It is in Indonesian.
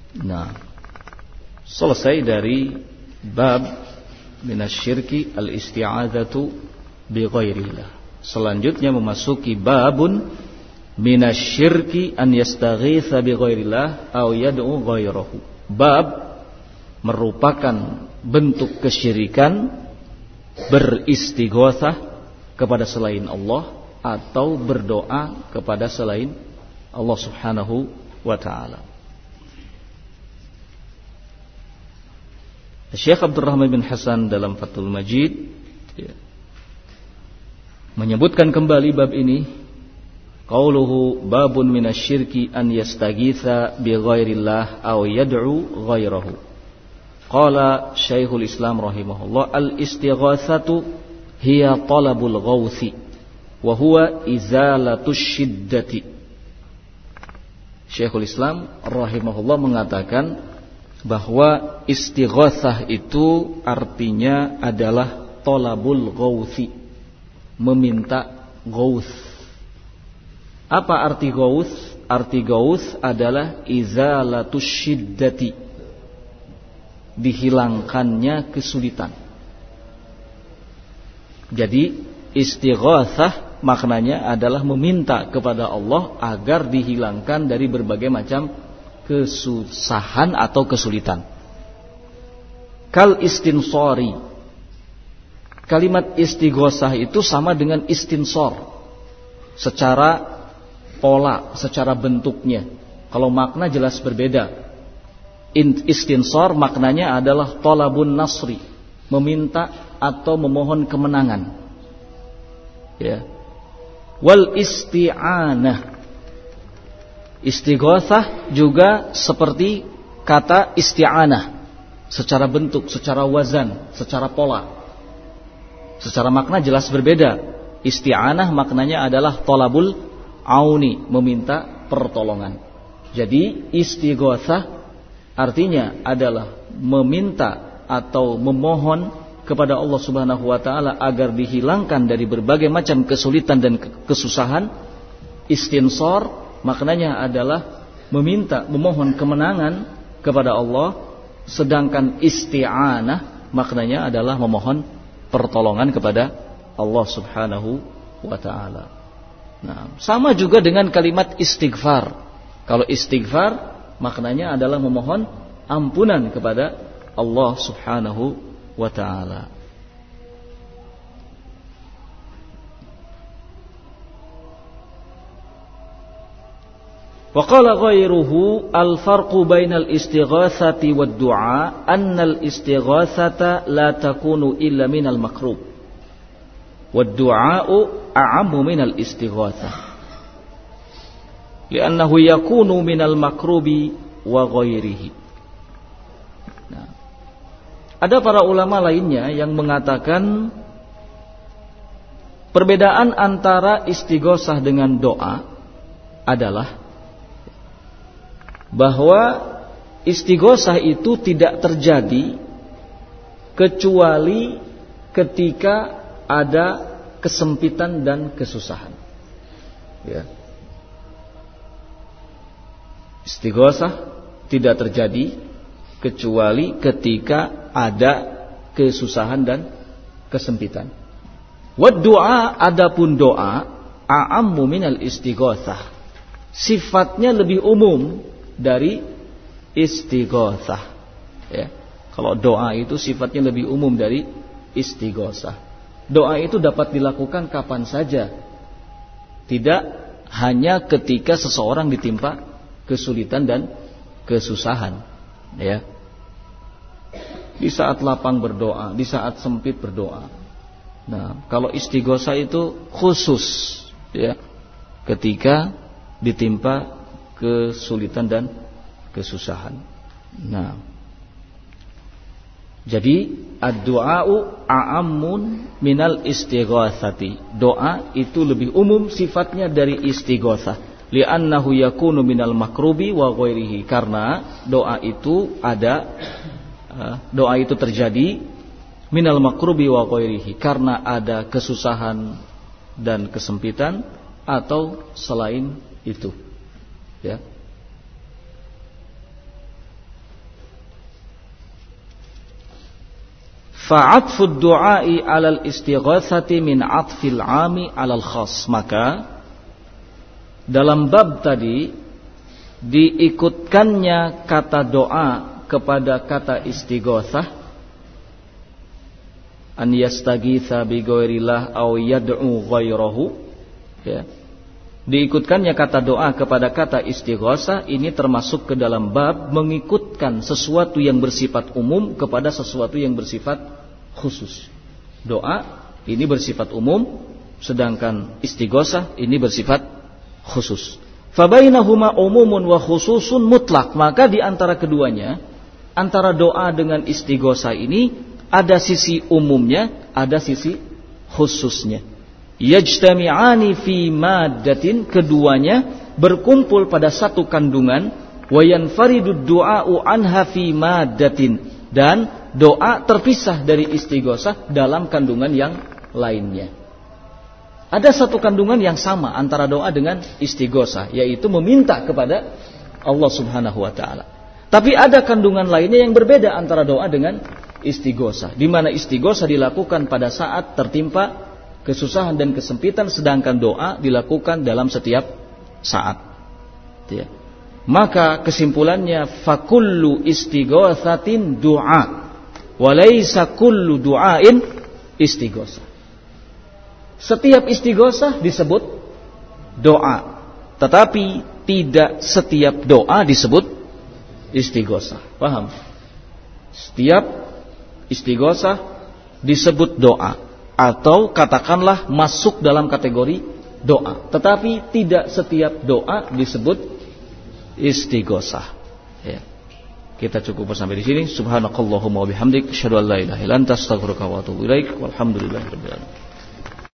Nah, selesai dari bab minasyirki al-isti'adzatu bi ghairillah. Selanjutnya memasuki babun minasyirki an yastaghitsa bi ghairillah aw yad'u ghairahu. Bab merupakan bentuk kesyirikan beristighatsah kepada selain Allah atau berdoa kepada selain Allah Subhanahu wa taala. Syekh Abdul Rahman bin Hasan dalam Fathul Majid menyebutkan kembali bab ini, qauluhu babun minasyirki an yastaghitsa bi ghairillah aw yad'u ghairahu. Qala Syekhul Islam rahimahullah, al-istighatsatu hiya talabul ghauthi wa huwa izalatus syiddati. Syekhul Islam rahimahullah mengatakan bahwa istighatsah itu artinya adalah talabul ghauthi, meminta ghauth. Apa arti ghauth? Arti ghauth adalah izalatus syiddati, dihilangkannya kesulitan. Jadi istighatsah maknanya adalah meminta kepada Allah agar dihilangkan dari berbagai macam kesusahan atau kesulitan. Kal istinsori, kalimat istighosah itu sama dengan istinsor secara pola, secara bentuknya. Kalau makna jelas berbeda. Istinsor maknanya adalah talabun nasri, meminta atau memohon kemenangan. Ya. Wal isti'anah, istighosah juga seperti kata isti'anah, secara bentuk, secara wazan, secara pola. Secara makna jelas berbeda. Isti'anah maknanya adalah talabul auni, meminta pertolongan. Jadi istighosah artinya adalah meminta atau memohon kepada Allah Subhanahu wa taala agar dihilangkan dari berbagai macam kesulitan dan kesusahan. Istinsor maknanya adalah meminta, memohon kemenangan kepada Allah. Sedangkan isti'anah maknanya adalah memohon pertolongan kepada Allah Subhanahu wa ta'ala. Nah, sama juga dengan kalimat istighfar. Kalau istighfar maknanya adalah memohon ampunan kepada Allah Subhanahu wa ta'ala. وقال غيره الفرق بين الاستغاثة والدعاء أن الاستغاثة لا تكون إلا من المكروب والدعاء أعم من الاستغاثة لأنه يكون من المكروب وغيره. Nah, ada para ulama lainnya yang mengatakan perbedaan antara istighosah dengan doa adalah bahwa istighosah itu tidak terjadi kecuali ketika ada kesempitan dan kesusahan. Ya. Istighosah tidak terjadi kecuali ketika ada kesusahan dan kesempitan. Wad du'a, adapun doa a'ammu minal istighosah, sifatnya lebih umum dari istighosah. Ya. Kalau doa itu sifatnya lebih umum dari istighosah. Doa itu dapat dilakukan kapan saja, tidak hanya ketika seseorang ditimpa kesulitan dan kesusahan. Ya. Di saat lapang berdoa, di saat sempit berdoa. Nah, kalau istighosah itu khusus, ya, ketika ditimpa kesulitan dan kesusahan. Nah, jadi ad-du'a'u a'ammun minal istighatsati. Doa itu lebih umum sifatnya dari istighosah. Li'annahu yakunu minal makrubi wa ghairihi, karena doa itu terjadi minal makrubi wa ghairihi, karena ada kesusahan dan kesempitan atau selain itu. Ya. fa'atfud du'ai 'alal istighatsati min 'atfil 'ami 'alal khas. Maka dalam bab tadi diikutkannya kata doa kepada kata istighatsah, an yastaghitsa bi ghairillah aw yad'u ghairahu, ya. Diikutkannya kata doa kepada kata istighatsah ini termasuk ke dalam bab mengikutkan sesuatu yang bersifat umum kepada sesuatu yang bersifat khusus. Doa ini bersifat umum, sedangkan istighatsah ini bersifat khusus. Fabainahuma umumun wa khususun mutlak. Maka di antara keduanya, antara doa dengan istighatsah ini ada sisi umumnya, ada sisi khususnya. Yajtami'ani fi maddatin, keduanya berkumpul pada satu kandungan, wa yanfaridud du'a'u anha fi maddatin, dan doa terpisah dari istighatsah dalam kandungan yang lainnya. Ada satu kandungan yang sama antara doa dengan istighatsah, yaitu meminta kepada Allah Subhanahu wa taala. Tapi ada kandungan lainnya yang berbeda antara doa dengan istighatsah, di mana istighatsah dilakukan pada saat tertimpa kesusahan dan kesempitan, sedangkan doa dilakukan dalam setiap saat. Ya. Maka kesimpulannya, fakullu istighatsatin du'a, walaysa kullu du'ain istighatsah. Setiap istighatsah disebut doa, tetapi tidak setiap doa disebut istighatsah. Paham? Setiap istighatsah disebut doa, atau katakanlah masuk dalam kategori doa, tetapi tidak setiap doa disebut istighatsah. Ya. Kita cukup sampai di sini. Subhanakallahumma wa bihamdik, asyhadu an la ilaha illa anta, astaghfiruka wa atubu ilaik. Walhamdulillahirabbil alamin.